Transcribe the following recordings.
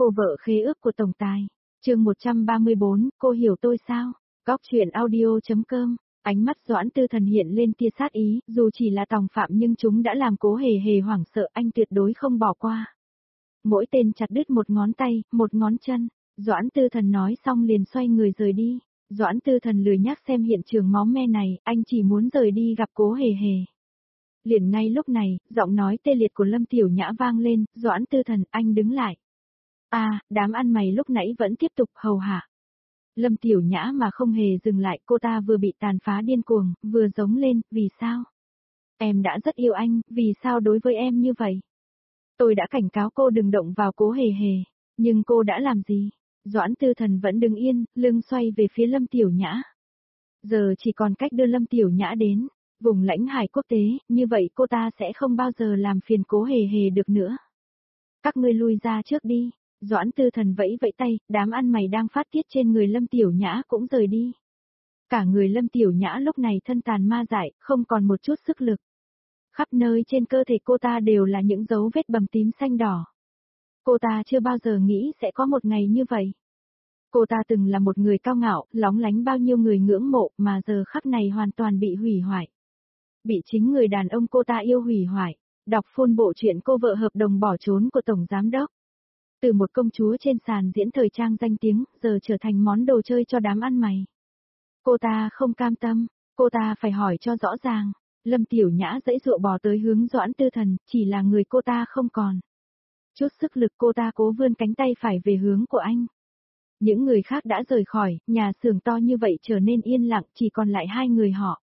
Cô vợ khế ước của tổng tài. Chương 134, cô hiểu tôi sao? Góc truyện audio.com. Ánh mắt Doãn Tư Thần hiện lên tia sát ý, dù chỉ là tòng phạm nhưng chúng đã làm Cố Hề Hề hoảng sợ, anh tuyệt đối không bỏ qua. Mỗi tên chặt đứt một ngón tay, một ngón chân. Doãn Tư Thần nói xong liền xoay người rời đi. Doãn Tư Thần lười nhác xem hiện trường máu me này, anh chỉ muốn rời đi gặp Cố Hề Hề. Liền ngay lúc này, giọng nói tê liệt của Lâm Tiểu Nhã vang lên, Doãn Tư Thần, anh đứng lại. Đám ăn mày lúc nãy vẫn tiếp tục hầu hạ. Lâm Tiểu Nhã mà không hề dừng lại, cô ta vừa bị tàn phá điên cuồng, vừa giống lên, vì sao? Em đã rất yêu anh, vì sao đối với em như vậy? Tôi đã cảnh cáo cô đừng động vào Cố Hề Hề, nhưng cô đã làm gì? Doãn Tư Thần vẫn đứng yên, lưng xoay về phía Lâm Tiểu Nhã. Giờ chỉ còn cách đưa Lâm Tiểu Nhã đến vùng lãnh hải quốc tế, như vậy cô ta sẽ không bao giờ làm phiền Cố Hề Hề được nữa. Các ngươi lui ra trước đi. Doãn Tư Thần vẫy vẫy tay, đám ăn mày đang phát tiết trên người Lâm Tiểu Nhã cũng rời đi. Cả người Lâm Tiểu Nhã lúc này thân tàn ma dại, không còn một chút sức lực. Khắp nơi trên cơ thể cô ta đều là những dấu vết bầm tím xanh đỏ. Cô ta chưa bao giờ nghĩ sẽ có một ngày như vậy. Cô ta từng là một người cao ngạo, lóng lánh bao nhiêu người ngưỡng mộ mà giờ khắc này hoàn toàn bị hủy hoại. Bị chính người đàn ông cô ta yêu hủy hoại. Đọc full bộ truyện Cô vợ hợp đồng bỏ trốn của Tổng Giám đốc. Từ một công chúa trên sàn diễn thời trang danh tiếng, giờ trở thành món đồ chơi cho đám ăn mày. Cô ta không cam tâm, cô ta phải hỏi cho rõ ràng. Lâm Tiểu Nhã giãy giụa bò tới hướng Doãn Tư Thần, chỉ là người cô ta không còn. Chút sức lực cô ta cố vươn cánh tay phải về hướng của anh. Những người khác đã rời khỏi, nhà xưởng to như vậy trở nên yên lặng, chỉ còn lại hai người họ.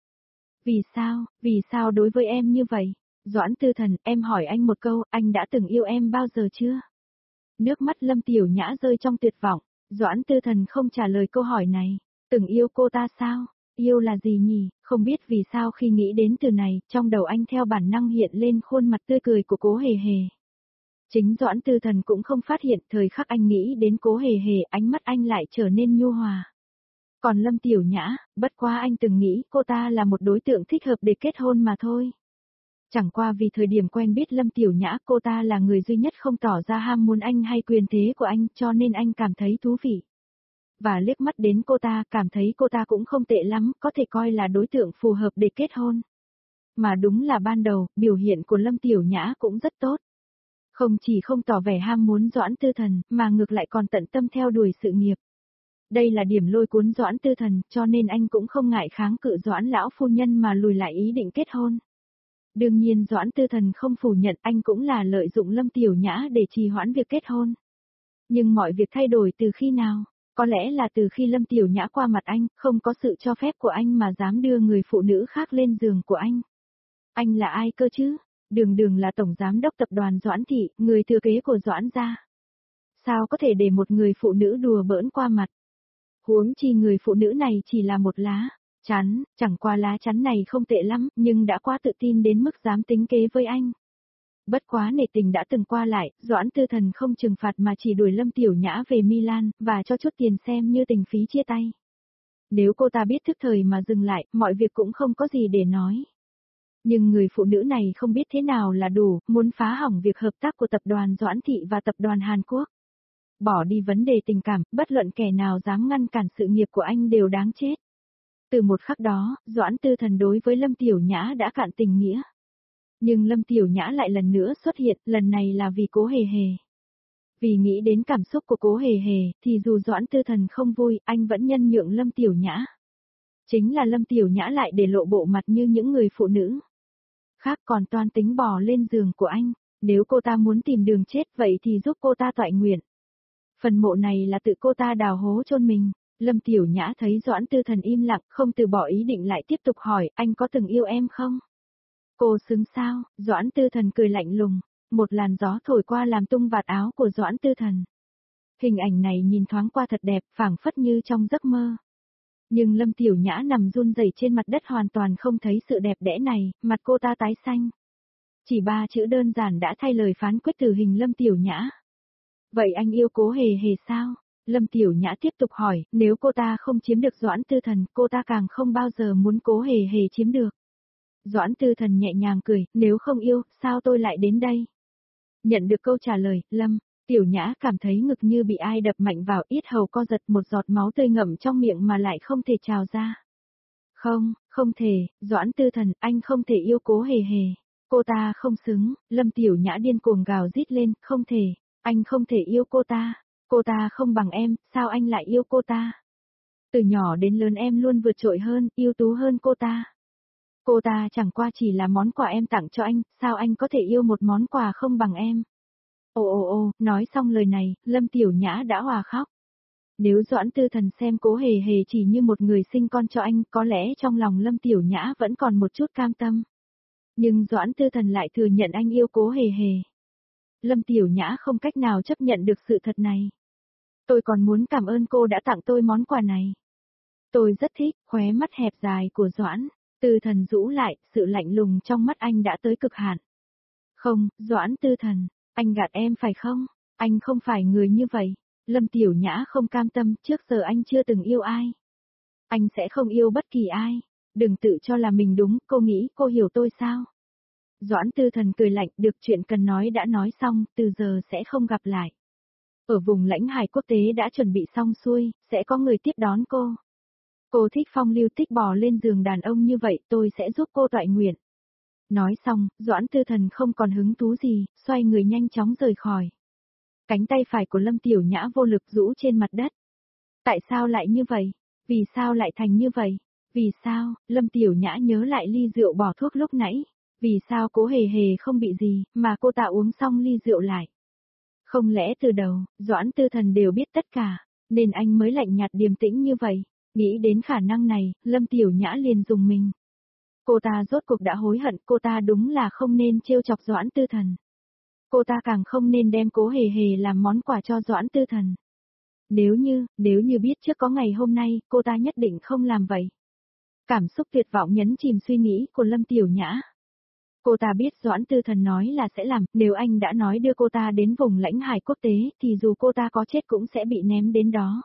Vì sao đối với em như vậy? Doãn Tư Thần, em hỏi anh một câu, anh đã từng yêu em bao giờ chưa? Nước mắt Lâm Tiểu Nhã rơi trong tuyệt vọng, Doãn Tư Thần không trả lời câu hỏi này. Từng yêu cô ta sao? Yêu là gì nhỉ? Không biết vì sao khi nghĩ đến từ này, trong đầu anh theo bản năng hiện lên khuôn mặt tươi cười của Cố Hề Hề. Chính Doãn Tư Thần cũng không phát hiện, thời khắc anh nghĩ đến Cố Hề Hề, ánh mắt anh lại trở nên nhu hòa. Còn Lâm Tiểu Nhã, bất quá anh từng nghĩ cô ta là một đối tượng thích hợp để kết hôn mà thôi. Chẳng qua vì thời điểm quen biết Lâm Tiểu Nhã, cô ta là người duy nhất không tỏ ra ham muốn anh hay quyền thế của anh, cho nên anh cảm thấy thú vị. Và liếc mắt đến cô ta, cảm thấy cô ta cũng không tệ lắm, có thể coi là đối tượng phù hợp để kết hôn. Mà đúng là ban đầu, biểu hiện của Lâm Tiểu Nhã cũng rất tốt. Không chỉ không tỏ vẻ ham muốn Doãn Tư Thần, mà ngược lại còn tận tâm theo đuổi sự nghiệp. Đây là điểm lôi cuốn Doãn Tư Thần, cho nên anh cũng không ngại kháng cự Doãn lão phu nhân mà lùi lại ý định kết hôn. Đương nhiên Doãn Tư Thần không phủ nhận anh cũng là lợi dụng Lâm Tiểu Nhã để trì hoãn việc kết hôn. Nhưng mọi việc thay đổi từ khi nào? Có lẽ là từ khi Lâm Tiểu Nhã qua mặt anh, không có sự cho phép của anh mà dám đưa người phụ nữ khác lên giường của anh. Anh là ai cơ chứ? Đường là tổng giám đốc tập đoàn Doãn Thị, người thừa kế của Doãn gia. Sao có thể để một người phụ nữ đùa bỡn qua mặt? Huống chi người phụ nữ này chỉ là một lá chắn, chẳng qua lá chắn này không tệ lắm, nhưng đã quá tự tin đến mức dám tính kế với anh. Bất quá nể tình đã từng qua lại, Doãn Tư Thần không trừng phạt mà chỉ đuổi Lâm Tiểu Nhã về Milan, và cho chút tiền xem như tình phí chia tay. Nếu cô ta biết thức thời mà dừng lại, mọi việc cũng không có gì để nói. Nhưng người phụ nữ này không biết thế nào là đủ, muốn phá hỏng việc hợp tác của tập đoàn Doãn Thị và tập đoàn Hàn Quốc. Bỏ đi vấn đề tình cảm, bất luận kẻ nào dám ngăn cản sự nghiệp của anh đều đáng chết. Từ một khắc đó, Doãn Tư Thần đối với Lâm Tiểu Nhã đã cạn tình nghĩa. Nhưng Lâm Tiểu Nhã lại lần nữa xuất hiện, lần này là vì Cố Hề Hề. Vì nghĩ đến cảm xúc của Cố Hề Hề, thì dù Doãn Tư Thần không vui, anh vẫn nhân nhượng Lâm Tiểu Nhã. Chính là Lâm Tiểu Nhã lại để lộ bộ mặt như những người phụ nữ khác, còn toan tính bò lên giường của anh. Nếu cô ta muốn tìm đường chết vậy thì giúp cô ta toại nguyện. Phần mộ này là tự cô ta đào hố chôn mình. Lâm Tiểu Nhã thấy Doãn Tư Thần im lặng, không từ bỏ ý định lại tiếp tục hỏi, anh có từng yêu em không? Cô xứng sao? Doãn Tư Thần cười lạnh lùng. Một làn gió thổi qua làm tung vạt áo của Doãn Tư Thần. Hình ảnh này nhìn thoáng qua thật đẹp, phảng phất như trong giấc mơ. Nhưng Lâm Tiểu Nhã nằm run rẩy trên mặt đất hoàn toàn không thấy sự đẹp đẽ này, mặt cô ta tái xanh. Chỉ 3 chữ đơn giản đã thay lời phán quyết tử hình Lâm Tiểu Nhã. Vậy anh yêu Cố Hề Hề sao? Lâm Tiểu Nhã tiếp tục hỏi, nếu cô ta không chiếm được Doãn Tư Thần, cô ta càng không bao giờ muốn Cố Hề Hề chiếm được. Doãn Tư Thần nhẹ nhàng cười, nếu không yêu, sao tôi lại đến đây? Nhận được câu trả lời, Lâm Tiểu Nhã cảm thấy ngực như bị ai đập mạnh vào, yết hầu co giật, một giọt máu tươi ngậm trong miệng mà lại không thể trào ra. Không, không thể, Doãn Tư Thần, anh không thể yêu Cố Hề Hề. Cô ta không xứng, Lâm Tiểu Nhã điên cuồng gào rít lên, không thể, anh không thể yêu cô ta không bằng em, sao anh lại yêu cô ta? Từ nhỏ đến lớn em luôn vượt trội hơn, ưu tú hơn cô ta. Cô ta chẳng qua chỉ là món quà em tặng cho anh, sao anh có thể yêu một món quà không bằng em? Ồ, nói xong lời này, Lâm Tiểu Nhã đã òa khóc. Nếu Doãn Tư Thần xem Cố Hề Hề chỉ như một người sinh con cho anh, có lẽ trong lòng Lâm Tiểu Nhã vẫn còn một chút cam tâm. Nhưng Doãn Tư Thần lại thừa nhận anh yêu Cố Hề Hề. Lâm Tiểu Nhã không cách nào chấp nhận được sự thật này. Tôi còn muốn cảm ơn cô đã tặng tôi món quà này. Tôi rất thích, khóe mắt hẹp dài của Doãn Tư Thần rũ lại, sự lạnh lùng trong mắt anh đã tới cực hạn. Không, Doãn Tư Thần, anh gạt em phải không? Anh không phải người như vậy. Lâm Tiểu Nhã không cam tâm, trước giờ anh chưa từng yêu ai. Anh sẽ không yêu bất kỳ ai. Đừng tự cho là mình đúng, cô nghĩ cô hiểu tôi sao? Doãn Tư Thần cười lạnh, được, chuyện cần nói đã nói xong, từ giờ sẽ không gặp lại. Ở vùng lãnh hải quốc tế đã chuẩn bị xong xuôi, sẽ có người tiếp đón cô. Cô thích phong lưu tích bò lên giường đàn ông như vậy, tôi sẽ giúp cô toại nguyện. Nói xong, Doãn Tư Thần không còn hứng thú gì, xoay người nhanh chóng rời khỏi. Cánh tay phải của Lâm Tiểu Nhã vô lực rũ trên mặt đất. Tại sao lại như vậy? Vì sao lại thành như vậy? Vì sao? Lâm Tiểu Nhã nhớ lại ly rượu bỏ thuốc lúc nãy. Vì sao Cố Hề Hề không bị gì, mà cô ta uống xong ly rượu lại? Không lẽ từ đầu, Doãn Tư Thần đều biết tất cả, nên anh mới lạnh nhạt điềm tĩnh như vậy? Nghĩ đến khả năng này, Lâm Tiểu Nhã liền dùng mình. Cô ta rốt cuộc đã hối hận, cô ta đúng là không nên trêu chọc Doãn Tư Thần. Cô ta càng không nên đem Cố Hề Hề làm món quà cho Doãn Tư Thần. Nếu như biết trước có ngày hôm nay, cô ta nhất định không làm vậy. Cảm xúc tuyệt vọng nhấn chìm suy nghĩ của Lâm Tiểu Nhã. Cô ta biết Doãn Tư Thần nói là sẽ làm, nếu anh đã nói đưa cô ta đến vùng lãnh hải quốc tế, thì dù cô ta có chết cũng sẽ bị ném đến đó.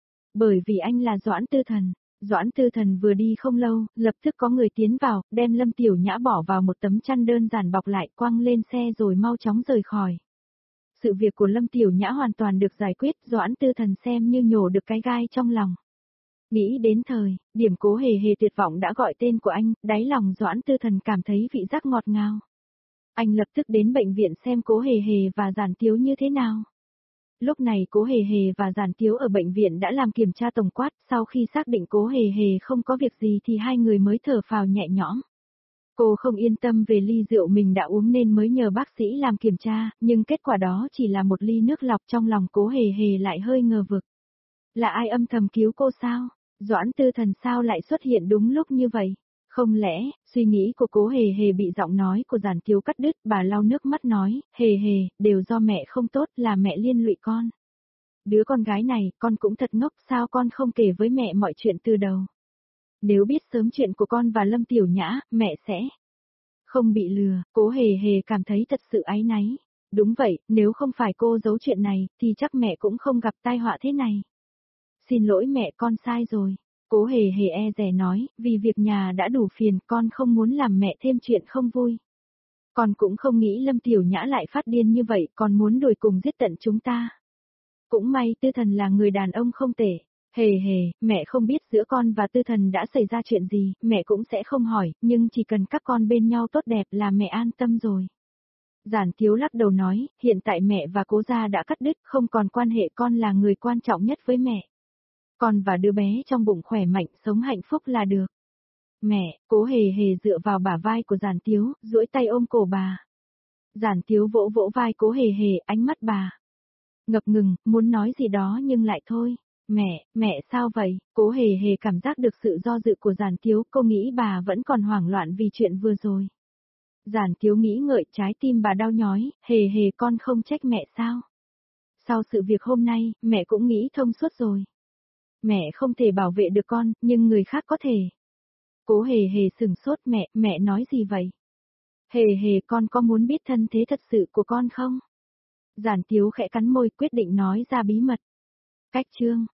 Bởi vì anh là Doãn Tư Thần. Doãn Tư Thần vừa đi không lâu, lập tức có người tiến vào, đem Lâm Tiểu Nhã bỏ vào một tấm chăn đơn giản bọc lại, quăng lên xe rồi mau chóng rời khỏi. Sự việc của Lâm Tiểu Nhã hoàn toàn được giải quyết, Doãn Tư Thần xem như nhổ được cái gai trong lòng. Nghĩ đến thời, điểm Cố Hề Hề tuyệt vọng đã gọi tên của anh, đáy lòng Doãn Tư Thần cảm thấy vị giác ngọt ngào. Anh lập tức đến bệnh viện xem Cố Hề Hề và Giản Tiếu như thế nào. Lúc này Cố Hề Hề và Giản Tiếu ở bệnh viện đã làm kiểm tra tổng quát, sau khi xác định Cố Hề Hề không có việc gì thì hai người mới thở phào nhẹ nhõm. Cô không yên tâm về ly rượu mình đã uống nên mới nhờ bác sĩ làm kiểm tra, nhưng kết quả đó chỉ là một ly nước lọc, trong lòng Cố Hề Hề lại hơi ngờ vực. Là ai âm thầm cứu cô sao? Doãn Tư Thần sao lại xuất hiện đúng lúc như vậy? Không lẽ, suy nghĩ của Cố Hề Hề bị giọng nói của Giản Tiếu cắt đứt, bà lau nước mắt nói, Hề Hề, đều do mẹ không tốt, là mẹ liên lụy con. Đứa con gái này, con cũng thật ngốc, sao con không kể với mẹ mọi chuyện từ đầu? Nếu biết sớm chuyện của con và Lâm Tiểu Nhã, mẹ sẽ không bị lừa. Cố Hề Hề cảm thấy thật sự áy náy. Đúng vậy, nếu không phải cô giấu chuyện này, thì chắc mẹ cũng không gặp tai họa thế này. Xin lỗi mẹ, con sai rồi. Cố Hề Hề e dè nói, vì việc nhà đã đủ phiền, con không muốn làm mẹ thêm chuyện không vui. Con cũng không nghĩ Lâm Tiểu Nhã lại phát điên như vậy, còn muốn đuổi cùng giết tận chúng ta. Cũng may Tư Thần là người đàn ông không tệ. Hề Hề, mẹ không biết giữa con và Tư Thần đã xảy ra chuyện gì, mẹ cũng sẽ không hỏi, nhưng chỉ cần các con bên nhau tốt đẹp là mẹ an tâm rồi. Giản Tiếu lắc đầu nói, hiện tại mẹ và Cố gia đã cắt đứt, không còn quan hệ, con là người quan trọng nhất với mẹ. Con và đứa bé trong bụng khỏe mạnh, sống hạnh phúc là được. Mẹ, Cố Hề Hề dựa vào bả vai của Giản Tiếu, duỗi tay ôm cổ bà. Giản Tiếu vỗ vỗ vai Cố Hề Hề, ánh mắt bà ngập ngừng, muốn nói gì đó nhưng lại thôi. Mẹ sao vậy? Cố Hề Hề cảm giác được sự do dự của Giản Tiếu, cô nghĩ bà vẫn còn hoảng loạn vì chuyện vừa rồi. Giản Tiếu nghĩ ngợi, trái tim bà đau nhói, Hề Hề, con không trách mẹ sao? Sau sự việc hôm nay, mẹ cũng nghĩ thông suốt rồi. Mẹ không thể bảo vệ được con, nhưng người khác có thể. Cố Hề Hề sửng sốt, mẹ nói gì vậy? Hề Hề, con có muốn biết thân thế thật sự của con không? Giản Tiếu khẽ cắn môi, quyết định nói ra bí mật. Cách chương